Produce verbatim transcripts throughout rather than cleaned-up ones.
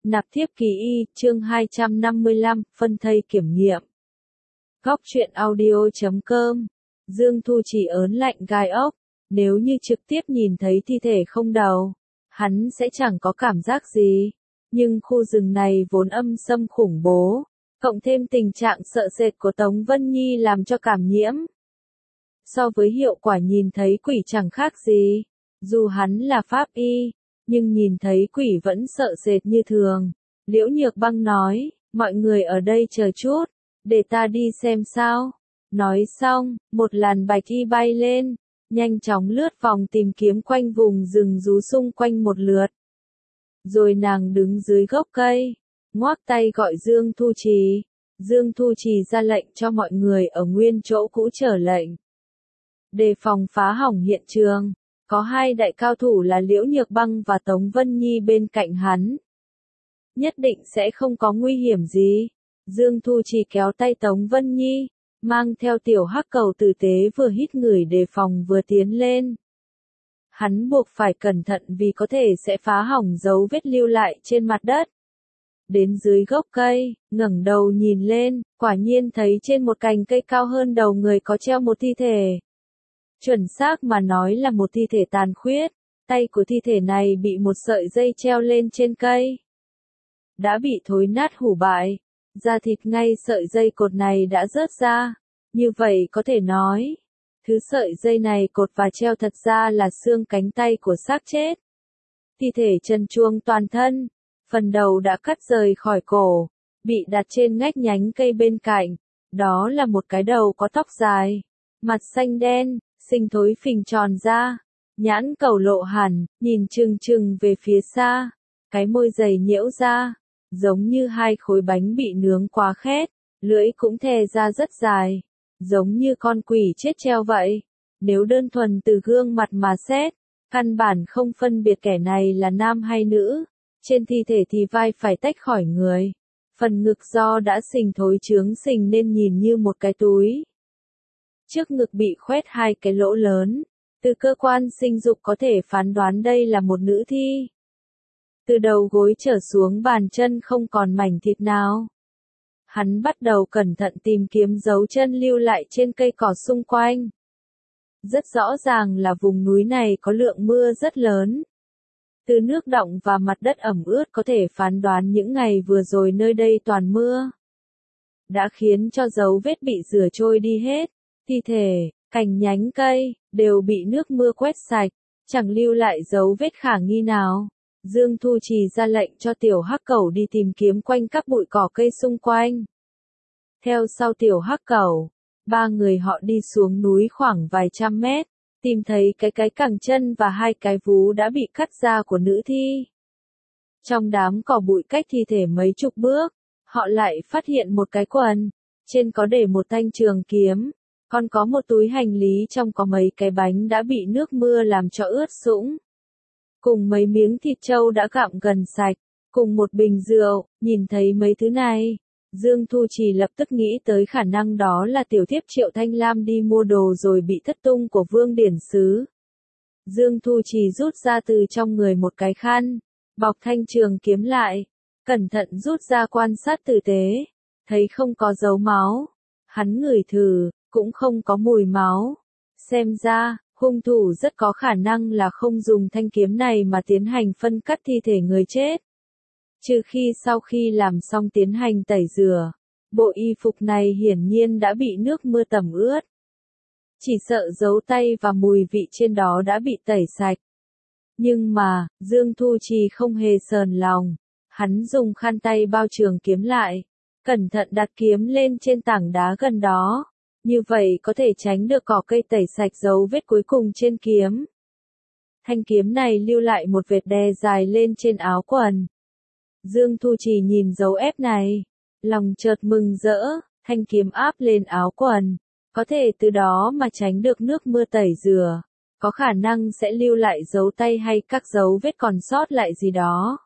Nạp thiếp kỳ y, chương hai trăm năm mươi lăm, phân thây kiểm nghiệm. Góc truyện audio chấm com. Dương Thu Trì ớn lạnh gai ốc, nếu như trực tiếp nhìn thấy thi thể không đầu, hắn sẽ chẳng có cảm giác gì. Nhưng khu rừng này vốn âm xâm khủng bố, cộng thêm tình trạng sợ sệt của Tống Vân Nhi làm cho cảm nhiễm. So với hiệu quả nhìn thấy quỷ chẳng khác gì, dù hắn là pháp y, nhưng nhìn thấy quỷ vẫn sợ sệt như thường. Liễu Nhược Băng nói, mọi người ở đây chờ chút, để ta đi xem sao. Nói xong, một làn bạch y bay lên, nhanh chóng lướt vòng tìm kiếm quanh vùng rừng rú xung quanh một lượt. Rồi nàng đứng dưới gốc cây, ngoác tay gọi Dương Thu Trì. Dương Thu Trì ra lệnh cho mọi người ở nguyên chỗ cũ trở lệnh. Đề phòng phá hỏng hiện trường. Có hai đại cao thủ là Liễu Nhược Băng và Tống Vân Nhi bên cạnh hắn. Nhất định sẽ không có nguy hiểm gì. Dương Thu Trì kéo tay Tống Vân Nhi, mang theo tiểu hắc cầu tử tế vừa hít ngửi đề phòng vừa tiến lên. Hắn buộc phải cẩn thận vì có thể sẽ phá hỏng dấu vết lưu lại trên mặt đất. Đến dưới gốc cây, ngẩng đầu nhìn lên, quả nhiên thấy trên một cành cây cao hơn đầu người có treo một thi thể. Chuẩn xác mà nói là một thi thể tàn khuyết, tay của thi thể này bị một sợi dây treo lên trên cây. Đã bị thối nát hủ bại, da thịt ngay sợi dây cột này đã rớt ra, như vậy có thể nói, thứ sợi dây này cột và treo thật ra là xương cánh tay của xác chết. Thi thể trần truồng toàn thân, phần đầu đã cắt rời khỏi cổ, bị đặt trên ngách nhánh cây bên cạnh, đó là một cái đầu có tóc dài, mặt xanh đen, sinh thối phình tròn ra, nhãn cầu lộ hẳn, nhìn chừng chừng về phía xa, cái môi dày nhễu ra, giống như hai khối bánh bị nướng quá khét, lưỡi cũng thè ra rất dài, giống như con quỷ chết treo vậy. Nếu đơn thuần từ gương mặt mà xét, căn bản không phân biệt kẻ này là nam hay nữ, trên thi thể thì vai phải tách khỏi người, phần ngực do đã sình thối chướng sình nên nhìn như một cái túi. Trước ngực bị khoét hai cái lỗ lớn, từ cơ quan sinh dục có thể phán đoán đây là một nữ thi. Từ đầu gối trở xuống bàn chân không còn mảnh thịt nào. Hắn bắt đầu cẩn thận tìm kiếm dấu chân lưu lại trên cây cỏ xung quanh. Rất rõ ràng là vùng núi này có lượng mưa rất lớn. Từ nước đọng và mặt đất ẩm ướt có thể phán đoán những ngày vừa rồi nơi đây toàn mưa, đã khiến cho dấu vết bị rửa trôi đi hết. Thi thể, cành nhánh cây, đều bị nước mưa quét sạch, chẳng lưu lại dấu vết khả nghi nào. Dương Thu Trì ra lệnh cho tiểu hắc cẩu đi tìm kiếm quanh các bụi cỏ cây xung quanh. Theo sau tiểu hắc cẩu, ba người họ đi xuống núi khoảng vài trăm mét, tìm thấy cái cái cẳng chân và hai cái vú đã bị cắt ra của nữ thi. Trong đám cỏ bụi cách thi thể mấy chục bước, họ lại phát hiện một cái quần, trên có để một thanh trường kiếm. Còn có một túi hành lý trong có mấy cái bánh đã bị nước mưa làm cho ướt sũng. Cùng mấy miếng thịt trâu đã gặm gần sạch, cùng một bình rượu. Nhìn thấy mấy thứ này, Dương Thu Trì lập tức nghĩ tới khả năng đó là tiểu thiếp Triệu Thanh Lam đi mua đồ rồi bị thất tung của Vương Điển Sứ. Dương Thu Trì rút ra từ trong người một cái khăn, bọc thanh trường kiếm lại, cẩn thận rút ra quan sát tử tế, thấy không có dấu máu. Hắn ngửi thử, cũng không có mùi máu. Xem ra, hung thủ rất có khả năng là không dùng thanh kiếm này mà tiến hành phân cắt thi thể người chết. Trừ khi sau khi làm xong tiến hành tẩy rửa, bộ y phục này hiển nhiên đã bị nước mưa tẩm ướt. Chỉ sợ dấu tay và mùi vị trên đó đã bị tẩy sạch. Nhưng mà, Dương Thu Trì không hề sờn lòng. Hắn dùng khăn tay bao trường kiếm lại, cẩn thận đặt kiếm lên trên tảng đá gần đó. Như vậy có thể tránh được cỏ cây tẩy sạch dấu vết cuối cùng trên kiếm. Thanh kiếm này lưu lại một vệt đè dài lên trên áo quần. Dương Thu Trì nhìn dấu ép này, lòng chợt mừng rỡ, thanh kiếm áp lên áo quần, có thể từ đó mà tránh được nước mưa tẩy rửa, có khả năng sẽ lưu lại dấu tay hay các dấu vết còn sót lại gì đó.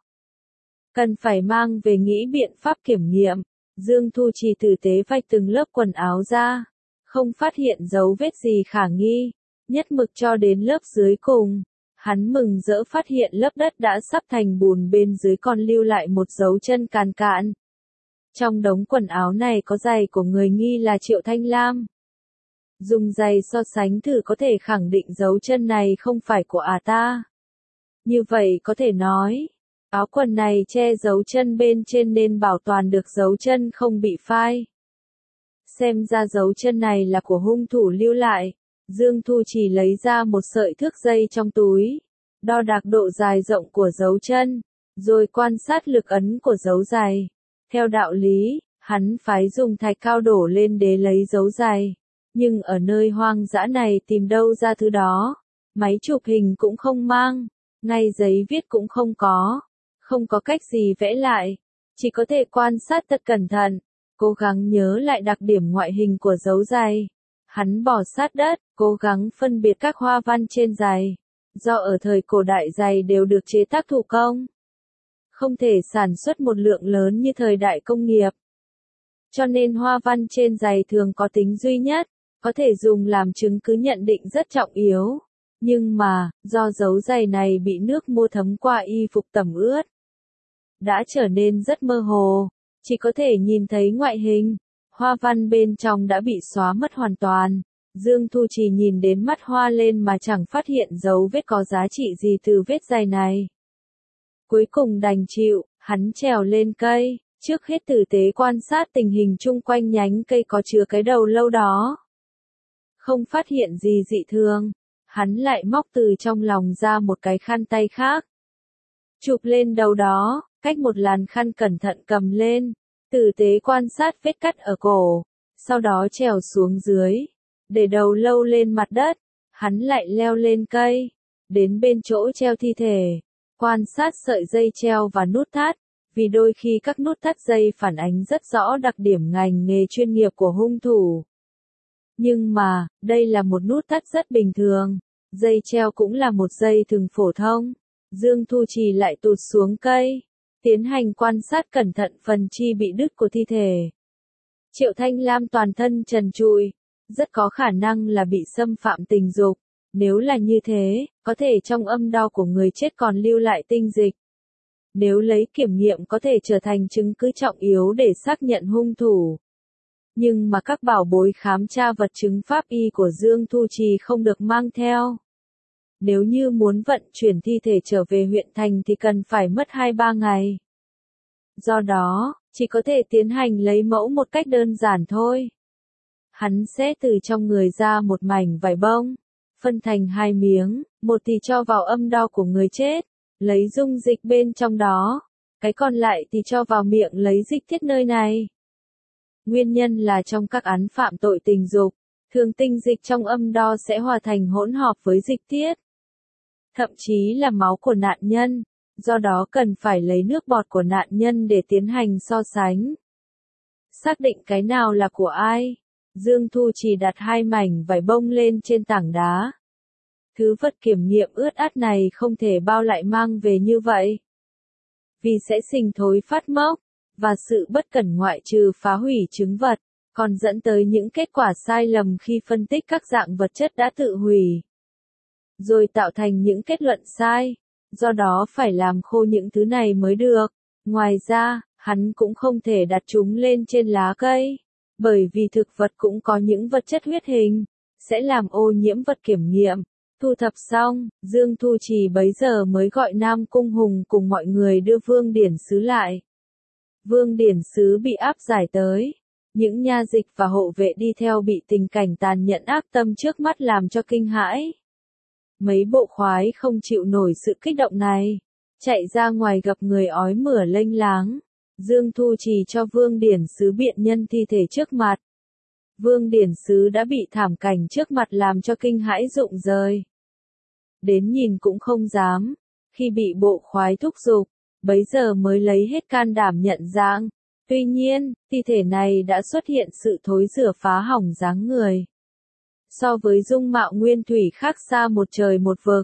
Cần phải mang về nghĩ biện pháp kiểm nghiệm. Dương Thu Trì tử tế vạch từng lớp quần áo ra, không phát hiện dấu vết gì khả nghi, nhất mực cho đến lớp dưới cùng. Hắn mừng rỡ phát hiện lớp đất đã sắp thành bùn bên dưới còn lưu lại một dấu chân càn cạn. Trong đống quần áo này có giày của người nghi là Triệu Thanh Lam. Dùng giày so sánh thử có thể khẳng định dấu chân này không phải của ả ta. Như vậy có thể nói, áo quần này che dấu chân bên trên nên bảo toàn được dấu chân không bị phai. Xem ra dấu chân này là của hung thủ lưu lại. Dương Thu Trì lấy ra một sợi thước dây trong túi, đo đạc độ dài rộng của dấu chân, rồi quan sát lực ấn của dấu giày. Theo đạo lý, hắn phái dùng thạch cao đổ lên để lấy dấu giày. Nhưng ở nơi hoang dã này tìm đâu ra thứ đó, máy chụp hình cũng không mang, ngay giấy viết cũng không có, không có cách gì vẽ lại, chỉ có thể quan sát thật cẩn thận, cố gắng nhớ lại đặc điểm ngoại hình của dấu giày. Hắn bò sát đất, cố gắng phân biệt các hoa văn trên giày, do ở thời cổ đại giày đều được chế tác thủ công, không thể sản xuất một lượng lớn như thời đại công nghiệp. Cho nên hoa văn trên giày thường có tính duy nhất, có thể dùng làm chứng cứ nhận định rất trọng yếu. Nhưng mà, do dấu giày này bị nước mưa thấm qua y phục tẩm ướt, đã trở nên rất mơ hồ, chỉ có thể nhìn thấy ngoại hình, hoa văn bên trong đã bị xóa mất hoàn toàn. Dương Thu Trì nhìn đến mắt hoa lên mà chẳng phát hiện dấu vết có giá trị gì từ vết giày này. Cuối cùng đành chịu, hắn trèo lên cây, trước hết tử tế quan sát tình hình chung quanh nhánh cây có chứa cái đầu lâu đó. Không phát hiện gì dị thường, hắn lại móc từ trong lòng ra một cái khăn tay khác. Chụp lên đầu đó, cách một làn khăn cẩn thận cầm lên, tử tế quan sát vết cắt ở cổ, sau đó trèo xuống dưới, để đầu lâu lên mặt đất, hắn lại leo lên cây, đến bên chỗ treo thi thể, quan sát sợi dây treo và nút thắt, vì đôi khi các nút thắt dây phản ánh rất rõ đặc điểm ngành nghề chuyên nghiệp của hung thủ. Nhưng mà, đây là một nút thắt rất bình thường, dây treo cũng là một dây thừng phổ thông. Dương Thu Trì lại tụt xuống cây, tiến hành quan sát cẩn thận phần chi bị đứt của thi thể. Triệu Thanh Lam toàn thân trần trụi, rất có khả năng là bị xâm phạm tình dục. Nếu là như thế, có thể trong âm đạo của người chết còn lưu lại tinh dịch. Nếu lấy kiểm nghiệm có thể trở thành chứng cứ trọng yếu để xác nhận hung thủ. Nhưng mà các bảo bối khám tra vật chứng pháp y của Dương Thu Trì không được mang theo. Nếu như muốn vận chuyển thi thể trở về huyện thành thì cần phải mất hai ba ngày. Do đó, chỉ có thể tiến hành lấy mẫu một cách đơn giản thôi. Hắn sẽ từ trong người ra một mảnh vải bông, phân thành hai miếng, một thì cho vào âm đạo của người chết, lấy dung dịch bên trong đó, cái còn lại thì cho vào miệng lấy dịch tiết nơi này. Nguyên nhân là trong các án phạm tội tình dục, thường tinh dịch trong âm đạo sẽ hòa thành hỗn hợp với dịch tiết, thậm chí là máu của nạn nhân, do đó cần phải lấy nước bọt của nạn nhân để tiến hành so sánh. Xác định cái nào là của ai, Dương Thu chỉ đặt hai mảnh vải bông lên trên tảng đá. Thứ vật kiểm nghiệm ướt át này không thể bao lại mang về như vậy, vì sẽ sinh thối phát mốc, và sự bất cẩn ngoại trừ phá hủy chứng vật, còn dẫn tới những kết quả sai lầm khi phân tích các dạng vật chất đã tự hủy, rồi tạo thành những kết luận sai, do đó phải làm khô những thứ này mới được. Ngoài ra, hắn cũng không thể đặt chúng lên trên lá cây, bởi vì thực vật cũng có những vật chất huyết hình, sẽ làm ô nhiễm vật kiểm nghiệm. Thu thập xong, Dương Thu Trì bấy giờ mới gọi Nam Cung Hùng cùng mọi người đưa Vương Điển Sứ lại. Vương Điển Sứ bị áp giải tới. Những nha dịch và hộ vệ đi theo bị tình cảnh tàn nhẫn ác tâm trước mắt làm cho kinh hãi. Mấy bộ khoái không chịu nổi sự kích động này, chạy ra ngoài gặp người ói mửa lênh láng. Dương Thu Trì cho Vương Điển Sứ biện nhân thi thể trước mặt. Vương Điển Sứ đã bị thảm cảnh trước mặt làm cho kinh hãi rụng rời. Đến nhìn cũng không dám, khi bị bộ khoái thúc giục, bấy giờ mới lấy hết can đảm nhận dạng. Tuy nhiên, thi thể này đã xuất hiện sự thối rữa phá hỏng dáng người. So với dung mạo nguyên thủy khác xa một trời một vực.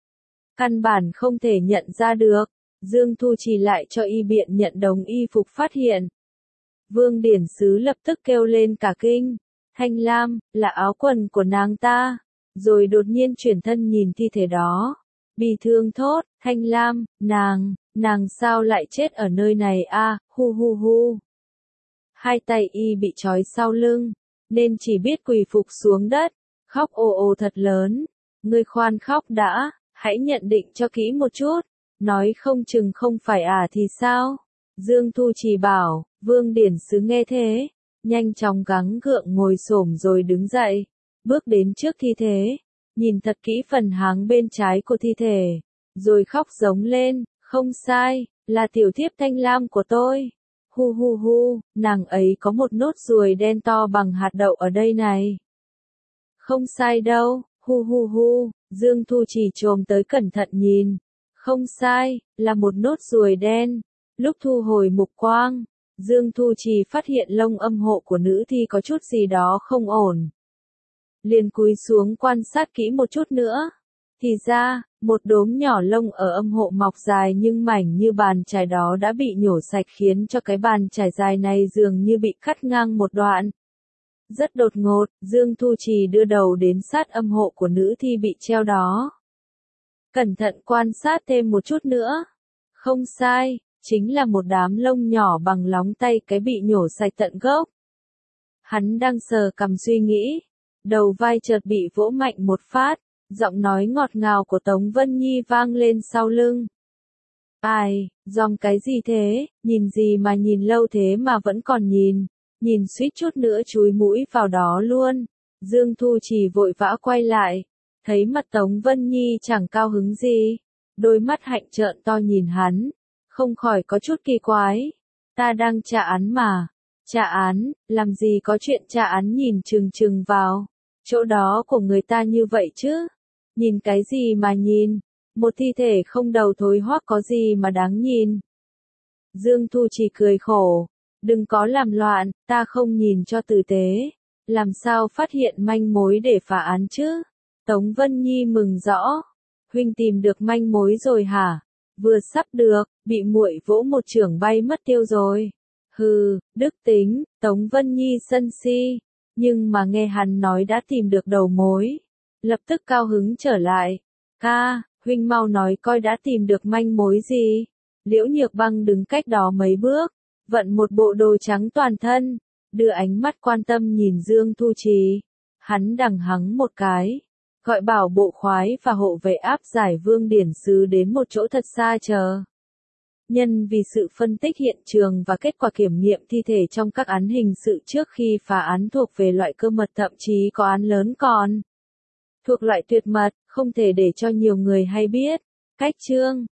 Căn bản không thể nhận ra được, Dương Thu Trì lại cho y biện nhận đống y phục phát hiện. Vương Điển Sứ lập tức kêu lên cả kinh, Thanh Lam, là áo quần của nàng ta, rồi đột nhiên chuyển thân nhìn thi thể đó. Bi thương thốt, Thanh Lam, nàng, nàng sao lại chết ở nơi này a, hu hu hu. Hai tay y bị trói sau lưng, nên chỉ biết quỳ phục xuống đất, khóc ồ ồ thật lớn. Ngươi khoan khóc đã, hãy nhận định cho kỹ một chút, nói không chừng không phải à thì sao? Dương Thu Trì bảo, Vương Điển Sứ nghe thế, nhanh chóng gắng gượng ngồi xổm rồi đứng dậy, bước đến trước thi thể, nhìn thật kỹ phần háng bên trái của thi thể, rồi khóc giống lên, không sai, là tiểu thiếp Thanh Lam của tôi. Hu hu hu, nàng ấy có một nốt ruồi đen to bằng hạt đậu ở đây này. Không sai đâu, hu hu hu, Dương Thu Trì chồm tới cẩn thận nhìn. Không sai, là một nốt ruồi đen. Lúc thu hồi mục quang, Dương Thu Trì phát hiện lông âm hộ của nữ thi có chút gì đó không ổn. Liền cúi xuống quan sát kỹ một chút nữa. Thì ra, một đốm nhỏ lông ở âm hộ mọc dài nhưng mảnh như bàn chải đó đã bị nhổ sạch khiến cho cái bàn chải dài này dường như bị cắt ngang một đoạn. Rất đột ngột, Dương Thu Trì đưa đầu đến sát âm hộ của nữ thi bị treo đó. Cẩn thận quan sát thêm một chút nữa. Không sai, chính là một đám lông nhỏ bằng lóng tay cái bị nhổ sạch tận gốc. Hắn đang sờ cằm suy nghĩ, đầu vai chợt bị vỗ mạnh một phát, giọng nói ngọt ngào của Tống Vân Nhi vang lên sau lưng. Ai, dòng cái gì thế, nhìn gì mà nhìn lâu thế mà vẫn còn nhìn, nhìn suýt chút nữa chúi mũi vào đó luôn. Dương Thu Trì vội vã quay lại, thấy mặt Tống Vân Nhi chẳng cao hứng gì, đôi mắt hạnh trợn to nhìn hắn, không khỏi có chút kỳ quái. Ta đang tra án mà. Tra án, làm gì có chuyện tra án nhìn chừng chừng vào chỗ đó của người ta như vậy chứ? Nhìn cái gì mà nhìn? Một thi thể không đầu thối hoắc có gì mà đáng nhìn? Dương Thu Trì cười khổ, đừng có làm loạn, ta không nhìn cho tử tế, làm sao phát hiện manh mối để phá án chứ? Tống Vân Nhi mừng rõ, huynh tìm được manh mối rồi hả? Vừa sắp được, bị muội vỗ một chưởng bay mất tiêu rồi. Hừ, đức tính, Tống Vân Nhi sân si, nhưng mà nghe hắn nói đã tìm được đầu mối, lập tức cao hứng trở lại. Ca, huynh mau nói coi đã tìm được manh mối gì? Liễu Nhược Băng đứng cách đó mấy bước, vận một bộ đồ trắng toàn thân, đưa ánh mắt quan tâm nhìn Dương Thu Trì. Hắn đằng hắng một cái, gọi bảo bộ khoái và hộ vệ áp giải Vương Điển Sứ đến một chỗ thật xa chờ. Nhân vì sự phân tích hiện trường và kết quả kiểm nghiệm thi thể trong các án hình sự trước khi phá án thuộc về loại cơ mật, thậm chí có án lớn còn thuộc loại tuyệt mật, không thể để cho nhiều người hay biết. Cách chương